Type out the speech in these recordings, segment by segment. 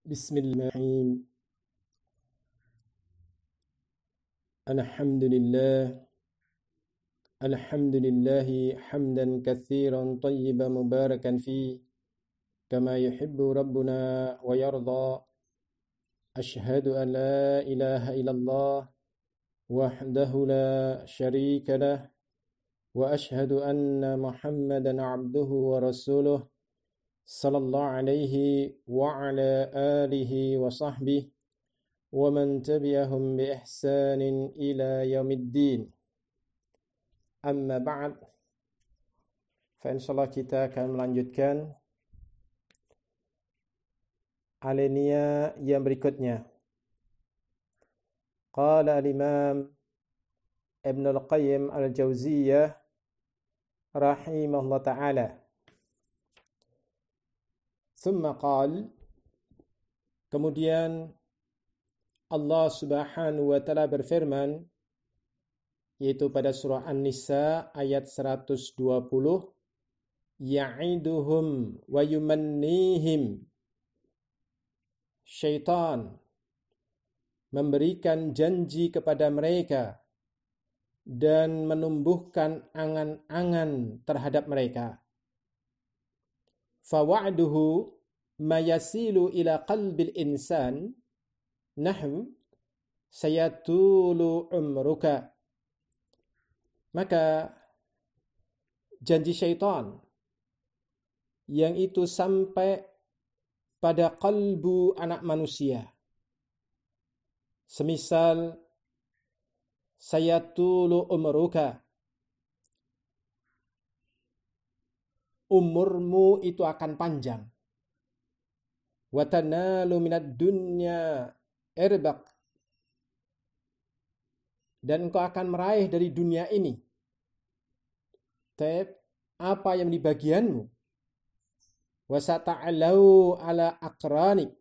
Bismillahirrahmanirrahim. Alhamdulillah. Alhamdulillahi hamdan katsiran tayyiban mubarakan fi kama yuhibbu rabbuna wa yarda. Ashhadu an la ilaha illallah wahdahu la syarika lah wa ashhadu anna Muhammadan abduhu wa rasuluh sallallahu alaihi wa ala alihi wa sahbihi wa man tabi'ahum bi ihsanin ila yaumiddin. Amma ba'd. Fa insyaallah kita akan melanjutkan alinea yang berikutnya. Qala al-Imam Ibn al-Qayyim al-Jauziyah rahimahullah ta'ala. Thumma qala, kemudian Allah Subhanahu wa taala berfirman, yaitu pada surah An-Nisa ayat 120, ya'iduhum wa yumannihim. Syaitan memberikan janji kepada mereka dan menumbuhkan angan-angan terhadap mereka. Fawa'duhu ma yasilu ila qalbil insan nahwu sayatulu umruka. Maka janji syaitan yang itu sampai pada kalbu anak manusia, semisal sayatulu umruka, umurmu itu akan panjang. Wa tanalu minad dunya irbaq, dan engkau akan meraih dari dunia ini apa yang di bagianmu. Wa sata'alau ala aqranik,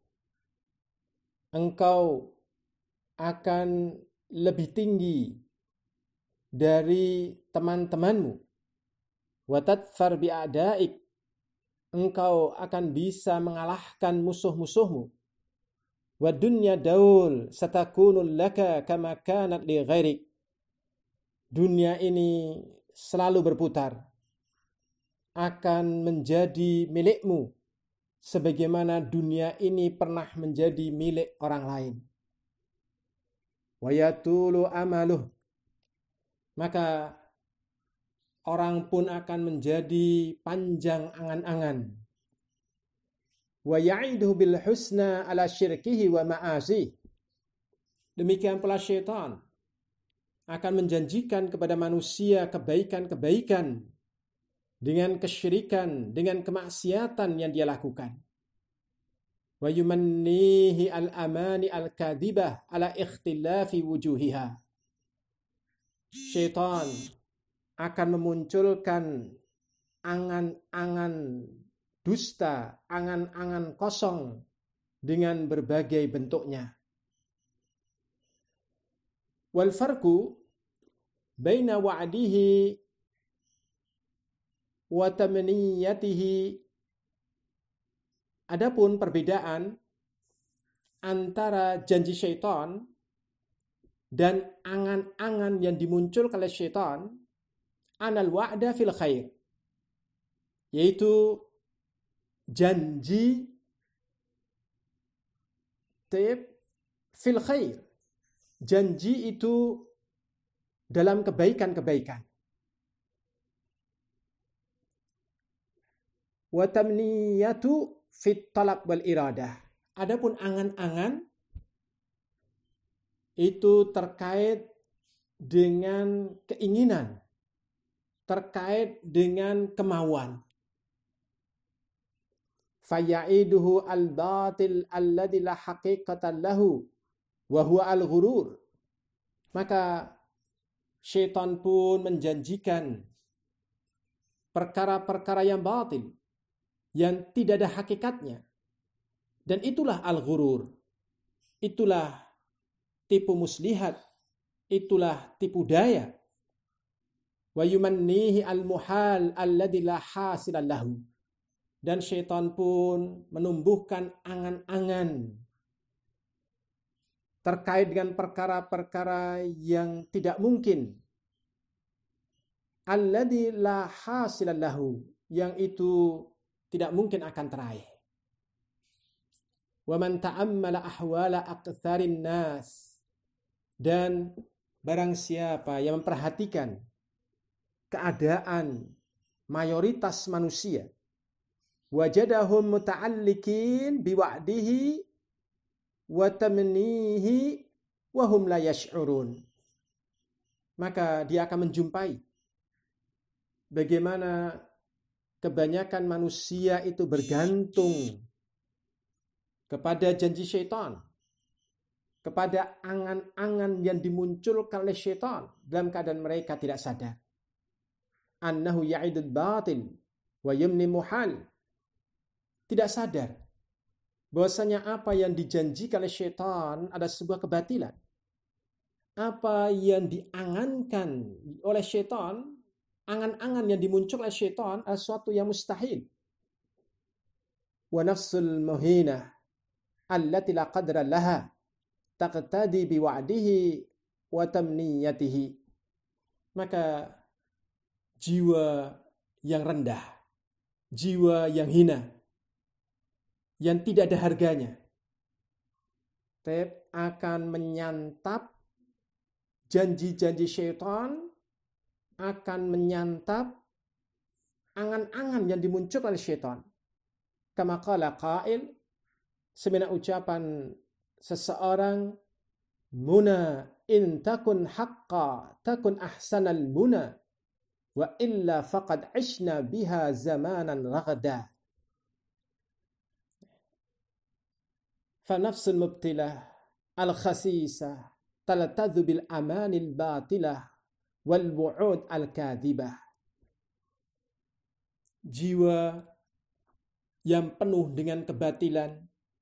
engkau akan lebih tinggi dari teman-temanmu. Wa tadfar bi'adaik, engkau akan bisa mengalahkan musuh-musuhmu. Wa dunya daul satakunul laka kama kanat li ghairik, dunia ini selalu berputar, akan menjadi milikmu sebagaimana dunia ini pernah menjadi milik orang lain. Wa yatulu amaluh, maka orang pun akan menjadi panjang angan-angan. Wa ya'iduhu bil husna ala syirkihi wa ma'asi, demikian pula syaitan akan menjanjikan kepada manusia kebaikan-kebaikan dengan kesyirikan, dengan kemaksiatan yang dia lakukan. Wa yumannihi al-amani al-kadhibah ala ikhtilafi wujuhiha, syaitan akan memunculkan angan-angan dusta, angan-angan kosong dengan berbagai bentuknya. Wal farqu baina wa'dihi wa tamniyatihi, adapun perbedaan antara janji syaitan dan angan-angan yang dimunculkan oleh syaitan, anal wa'da fil khair, yaitu janji fil khair, janji itu dalam kebaikan-kebaikan. Wa tamniyatu fit talab wal iradah, adapun angan-angan itu terkait dengan keinginan, terkait dengan kemauan. Faya'iduhu al-batil alladhi la haqiqatan lahu wa huwa al-ghurur, maka syaitan pun menjanjikan perkara-perkara yang batil, yang tidak ada hakikatnya, dan itulah al-ghurur, itulah tipu muslihat, itulah tipu daya. Wa yumannihi al-muhal alladhi la hasilan lahu, Dan syaitan pun menumbuhkan angan-angan terkait dengan perkara-perkara yang tidak mungkin. Alladzi la hasila lahu, yang itu tidak mungkin akan teraih. Wa man ta'ammala ahwala aktsarin nas, dan barang siapa yang memperhatikan keadaan mayoritas manusia, wajadahum muta'alliqin biwa'dihi wa tamnihi wa hum la yash'urun, maka dia akan menjumpai bagaimana kebanyakan manusia itu bergantung kepada janji syaitan, kepada angan-angan yang dimunculkan oleh syaitan dalam keadaan mereka tidak sadar. Annahu ya'idul batil wa yumni muhal. Tidak sadar bahwasanya apa yang dijanjikan oleh syaitan adalah sebuah kebatilan. Apa yang diangankan oleh syaitan, angan-angan yang dimunculkan oleh syaitan adalah sesuatu yang mustahil. Wa nafsul muhinah allati la qadra laha taqtadi biwa'dihi wa tamniyatihi. Maka jiwa yang rendah, jiwa yang hina, yang tidak ada harganya, akan menyantap janji-janji syaitan, akan menyantap angan-angan yang dimunculkan oleh syaitan. Kama qala qail, semena ucapan seseorang, muna in takun haqqa takun ahsanal muna wa illa faqad ishna biha zamanan raghda. Fanafsul mubtilah al-khasisah talatadhu bil amanil batilah wal bu'ud al-kadhibah. Jiwa yang penuh dengan kebatilan,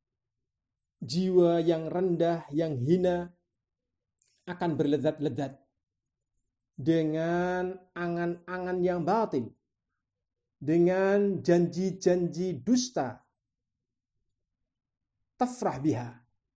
jiwa yang rendah, yang hina, akan berlezat-lezat dengan angan-angan yang batil, dengan janji-janji dusta. Tafrah biha.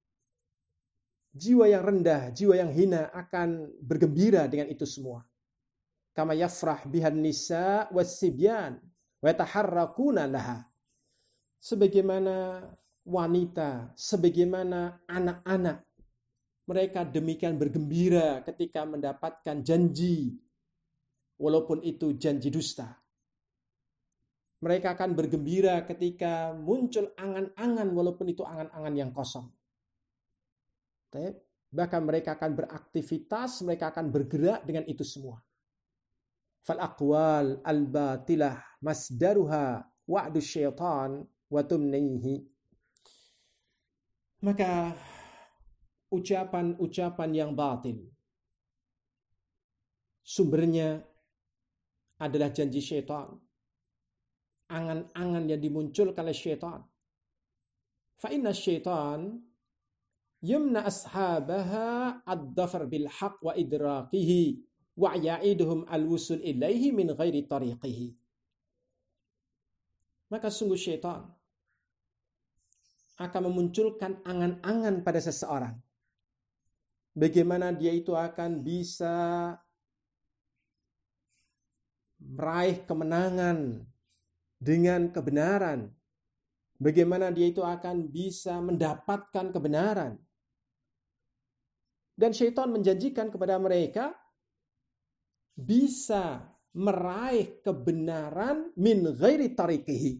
Jiwa yang rendah, jiwa yang hina akan bergembira dengan itu semua. Kama yafrah bihan nisa wassibyan wa yataharrakuna laha. Sebagaimana wanita, sebagaimana anak-anak, mereka demikian bergembira ketika mendapatkan janji, walaupun itu janji dusta. Mereka akan bergembira ketika muncul angan-angan, walaupun itu angan-angan yang kosong. Bahkan mereka akan beraktivitas, mereka akan bergerak dengan itu semua. Fal aqwal al-batilah masdaruha wa'du syaitan wa tumnihi. Maka ucapan-ucapan yang batil, sumbernya adalah janji syaitan, angan-angan yang dimunculkan oleh syaitan. Fa inna syaitan yumna ashabaha ad-dhafar bil haqq wa idraqihi wa ya'iduhum al-wusul ilaihi min ghairi tariqihi. Maka sungguh syaitan akan memunculkan angan-angan pada seseorang, bagaimana dia itu akan bisa meraih kemenangan dengan kebenaran, bagaimana dia itu akan bisa mendapatkan kebenaran. Dan syaitan menjanjikan kepada mereka bisa meraih kebenaran min ghairi tariqihi.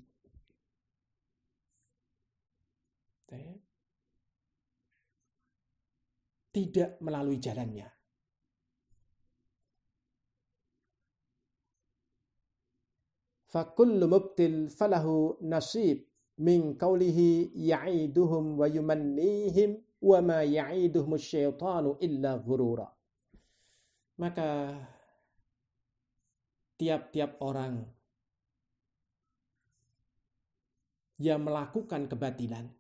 Tidak melalui jalannya. Fakullu mubtil falahu nasib min qawlihi ya'iduhum wa yumannihim wa ma ya'iduhum syaitanu illa ghurura. Maka tiap-tiap orang yang melakukan kebatilan,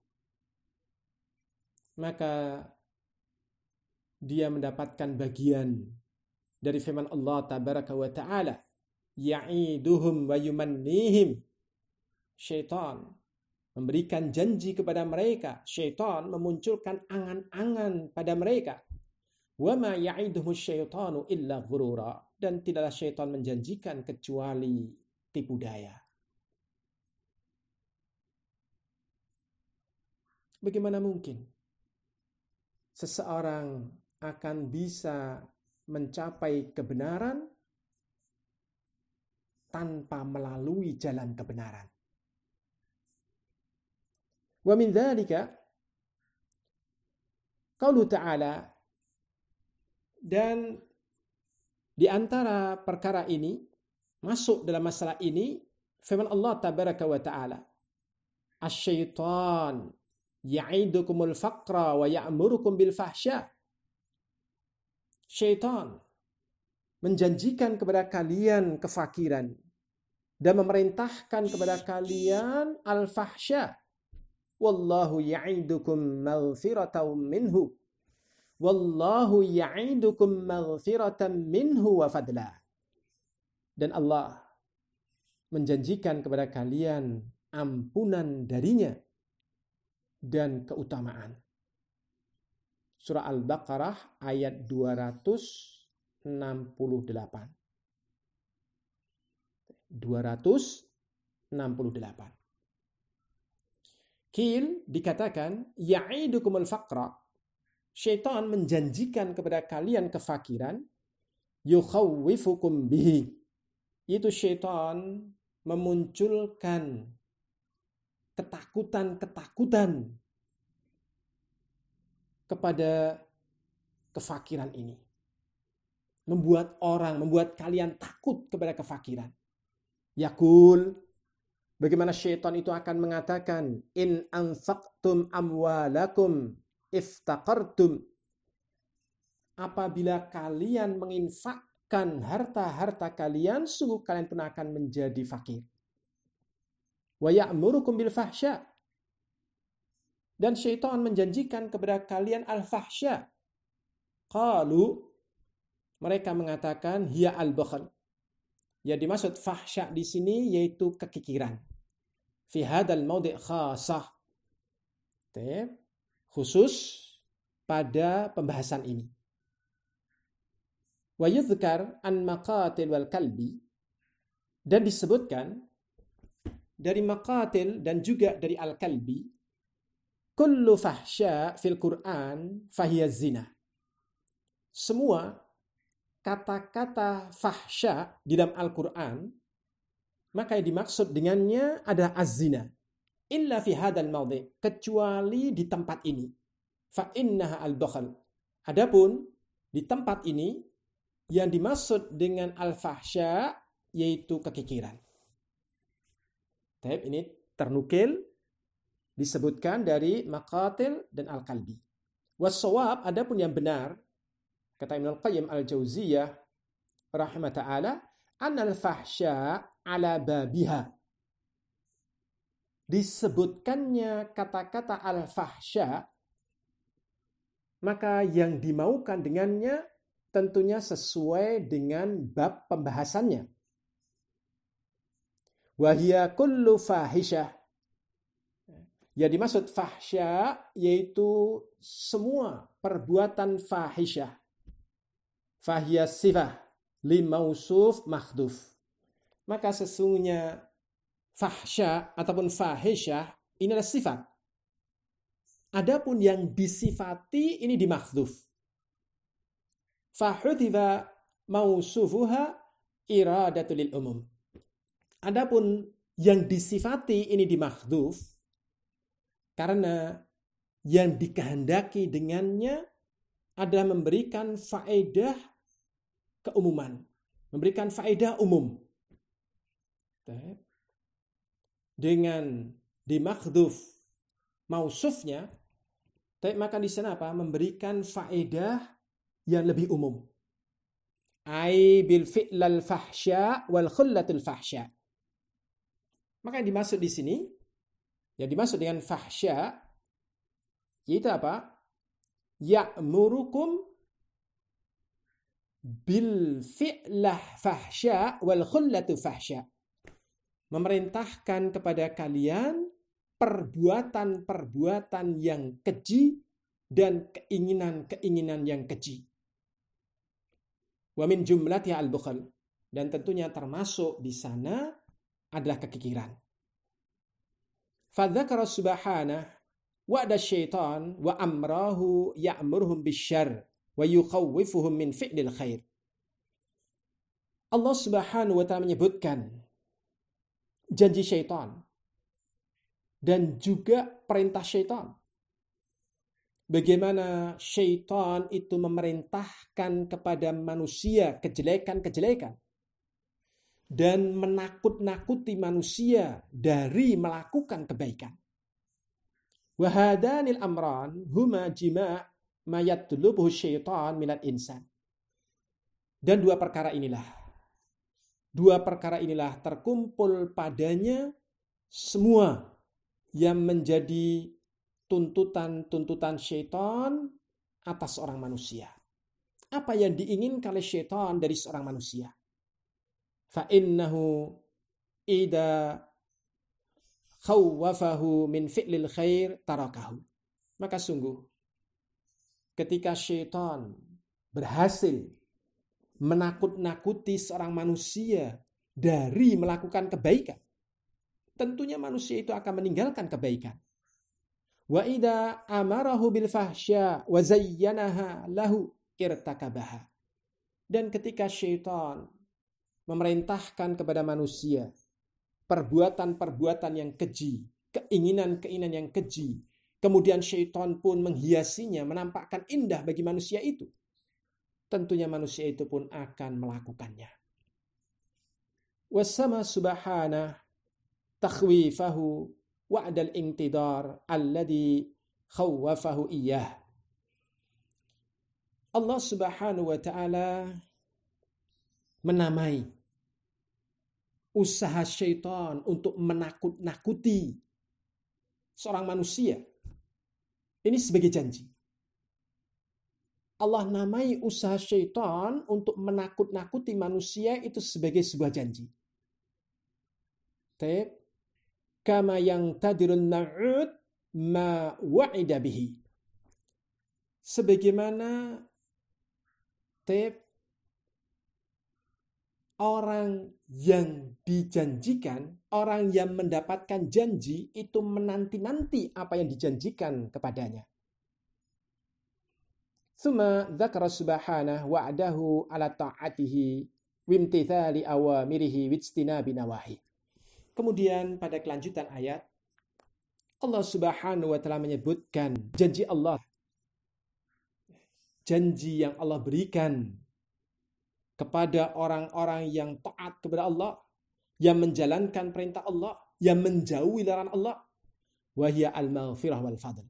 maka dia mendapatkan bagian dari firman Allah tabaraka wa ta'ala, ya'iduhum wa yumannihim. Syaitan memberikan janji kepada mereka. Syaitan memunculkan angan-angan pada mereka. Wa ma ya'iduhumus syaitanu illa ghurura. Dan tidaklah syaitan menjanjikan kecuali tipu daya. Bagaimana mungkin seseorang akan bisa mencapai kebenaran tanpa melalui jalan kebenaran? Wa min dzalika qaulu ta'ala, dan di antara perkara ini, masuk dalam masalah ini, firman Allah tabaraka wa ta'ala, asy-syaitan ya'idukumul faqra wa ya'murukum bil fahsya. Syaitan menjanjikan kepada kalian kefakiran dan memerintahkan kepada kalian al-fahsya. Wallahu ya'idukum maghfiratan minhu. Wallahu ya'idukum maghfiratan minhu wa fadla. Dan Allah menjanjikan kepada kalian ampunan darinya dan keutamaan. Surah Al-Baqarah ayat 268. 268. Qil dikatakan ya'idukumul faqra. Syaitan menjanjikan kepada kalian kefakiran, yukhawwifukum bihi. Itu syaitan memunculkan ketakutan-ketakutan kepada kefakiran ini. Membuat kalian takut kepada kefakiran. Yaqul, bagaimana syaitan itu akan mengatakan, in anfaqtum amwalakum iftaqartum. Apabila kalian menginfakkan harta-harta kalian, sungguh kalian pun akan menjadi fakir. Wa ya'murukum bil fahsya. Dan syaitan menjanjikan kepada kalian al-fahsya. Qalu, mereka mengatakan hiya al-bakhl. Yang dimaksud fahsya di sini yaitu kekikiran. Fi hadzal maudhi' khassah. Khusus pada pembahasan ini. Wa yuzkar an maqatil wal kalbi, dan disebutkan dari maqatil dan juga dari al-kalbi, kullu fahsya fil Qur'an fahiya zina. Semua kata-kata fahsya di dalam Al-Quran, maka yang dimaksud dengannya adalah az-zina. Illa fi hadzal maudhi', kecuali di tempat ini. Fa innaha al-bakhl. Adapun di tempat ini yang dimaksud dengan al-fahsya yaitu kekikiran. Ini ternukil disebutkan dari maqatil dan al-kalbi. Was-shawab, adapun yang benar, kata Ibnu Qayyim al-Jauziyah rahimah ta'ala, anal fahsya ala babiha. Disebutkannya kata-kata al-fahsya, maka yang dimaukan dengannya tentunya sesuai dengan bab pembahasannya. Wahia kullu fahisyah. Yang dimaksud fahsya yaitu semua perbuatan fahisyah. Fahiyah sifah li mausuf makhduf. Maka sesungguhnya fahsya ataupun fahisyah ini adalah sifat. Adapun yang disifati ini dimakhduf. Fahudhifa mausufuha iradatul lil umum. Adapun yang disifati ini dimakhduf karena yang dikehendaki dengannya adalah memberikan faedah keumuman, memberikan faedah umum. Dengan dimakhduf mausufnya, maka di sana apa? Memberikan faedah yang lebih umum. Ai bil fi'lal fahsya wal khullatul fahsya. Maka yang dimaksud di sini, yang dimaksud dengan fahsya yaitu apa? Ya'murukum bil fi'lah fahsya wal khullatu fahsya. memerintahkan kepada kalian perbuatan-perbuatan yang keji dan keinginan-keinginan yang keji. Wa min jumlatiha al-bukhl, dan tentunya termasuk di sana adalah kekikiran. Fadzakara subhanahu wa'da syaitan wa amrahu ya'muruhum bisyarr wa yukhawwifuhum min fi'lil khair. Allah Subhanahu wa taala menyebutkan janji syaitan dan juga perintah syaitan. Bagaimana syaitan itu memerintahkan kepada manusia kejelekan-kejelekan dan menakut-nakuti manusia dari melakukan kebaikan. Wa hadanil amran huma jima' ma yatlubuhu syaitan minal insan. Dan dua perkara inilah terkumpul padanya semua yang menjadi tuntutan-tuntutan syaitan atas orang manusia. Apa yang diinginkan oleh syaitan dari seorang manusia? Fa innahu idza khawwafahu min fi'lil khair tarakahu. Maka sungguh ketika syaitan berhasil menakut-nakuti seorang manusia dari melakukan kebaikan, tentunya manusia itu akan meninggalkan kebaikan. Wa idza amarahu bil fahsya wa zayyanaha lahu irtakabaha. Dan ketika syaitan memerintahkan kepada manusia perbuatan-perbuatan yang keji, keinginan-keinginan yang keji, kemudian syaitan pun menghiasinya, menampakkan indah bagi manusia itu, tentunya manusia itu pun akan melakukannya. Wasama subhanahu takhwifahu wa'dal intidar alladhi khawwafahu iyyah. Allah Subhanahu wa taala menamai usaha syaitan untuk menakut-nakuti seorang manusia ini sebagai janji. Allah namai usaha syaitan untuk menakut-nakuti manusia itu sebagai sebuah janji. Kama yang tadirun na'ud ma wa'ida bihi. Sebagaimana orang yang dijanjikan, orang yang mendapatkan janji itu menanti-nanti apa yang dijanjikan kepadanya. Tsumma dzakara subhanahu wa'dahu ala ta'atihi wimtithali awamirihi wajtinabi nawahi. Kemudian pada kelanjutan ayat Allah Subhanahu wa taala menyebutkan janji Allah, janji yang Allah berikan kepada orang-orang yang taat kepada Allah, yang menjalankan perintah Allah, yang menjauhi larangan Allah, wa hiya al-maghfirah wal fadl,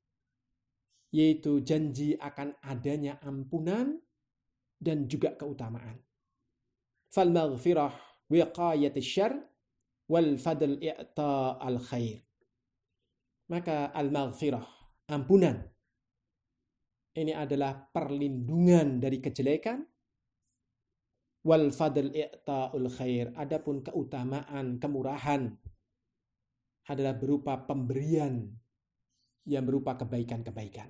yaitu janji akan adanya ampunan dan juga keutamaan. Fal maghfirah wiqayatish syarr wal fadl i'ta al khair. Maka al maghfirah, ampunan, ini adalah perlindungan dari kejelekan. Wal fadl i'ta'ul khair, adapun keutamaan, kemurahan adalah berupa pemberian yang berupa kebaikan-kebaikan.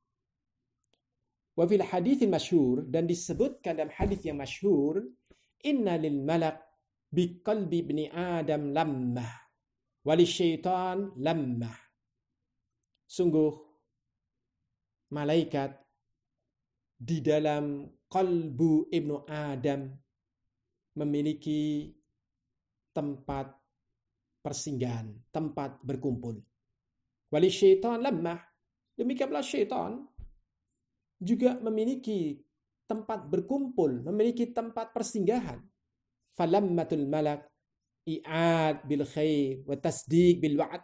Wa fil haditsil masyhur, dan disebutkan dalam hadis yang masyhur, inna lil malak bi qalbi ibni adam lammah wa lisyaitan lammah. Sungguh malaikat di dalam qalbu ibnu Adam memiliki tempat persinggahan, tempat berkumpul. Wali syaitan lemah, demikian pula syaitan juga memiliki tempat berkumpul, memiliki tempat persinggahan. Falammatul malak i'ad bil khair wa tasdiq bil wa'd.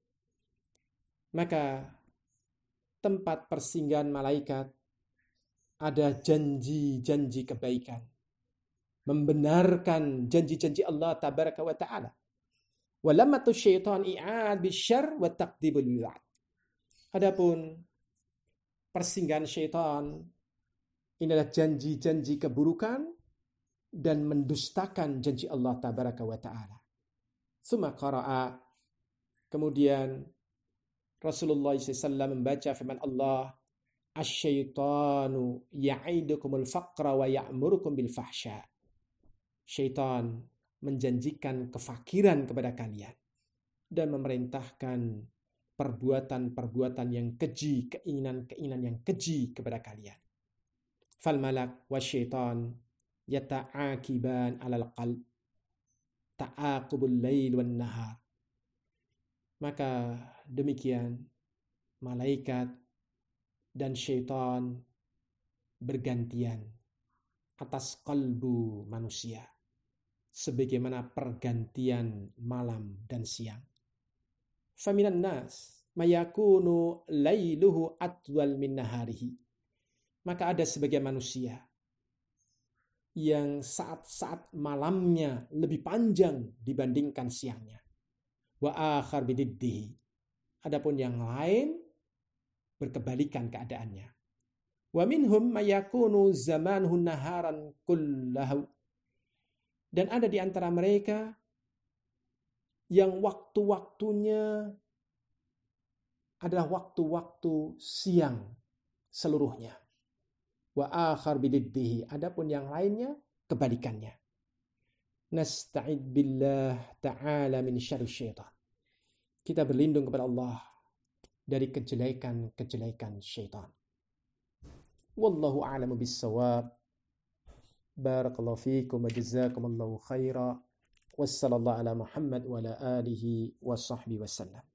Maka tempat persinggahan malaikat ada janji-janji kebaikan, membenarkan janji-janji Allah tabaraka wa ta'ala. Walammatu syaitan i'ad bisyarr wa taqdibul wa'd. Adapun persinggahan syaitan ini adalah janji-janji keburukan dan mendustakan janji Allah tabaraka wa ta'ala. Tsumma qara'a. Kemudian Rasulullah SAW membaca firman Allah, asyaitanu ya'idukumul faqra wa ya'murukum bil fahsya. Syaitan menjanjikan kefakiran kepada kalian dan memerintahkan perbuatan-perbuatan yang keji, keinginan-keinginan yang keji kepada kalian. Fal malak wa syaitan yata'akiban alal qalb ta'aqubul lail wan nahar. Maka demikian malaikat dan syaitan bergantian atas kalbu manusia, sebagaimana pergantian malam dan siang. Faminan nas mayakunu lailuhu atwal min naharihi. Maka ada sebagian manusia yang saat-saat malamnya lebih panjang dibandingkan siangnya. Wa akhar bididdihi. Adapun yang lain berkebalikan keadaannya. Wa minhum mayakunu zamanhu naharan kullahu. Dan ada di antara mereka yang waktu-waktunya adalah waktu-waktu siang seluruhnya. Wa akhar bididdihi. Adapun yang lainnya kebalikannya. Nasta'id billah ta'ala min syarri syaitan. Kita berlindung kepada Allah dari kejelekan-kejelekan syaitan. Wallahu a'lamu bis-shawab. Barakallahu fiikum wa jazakumullahu khaira. Wassallallahu ala Muhammad wa ala alihi wa sahbihi wasallam.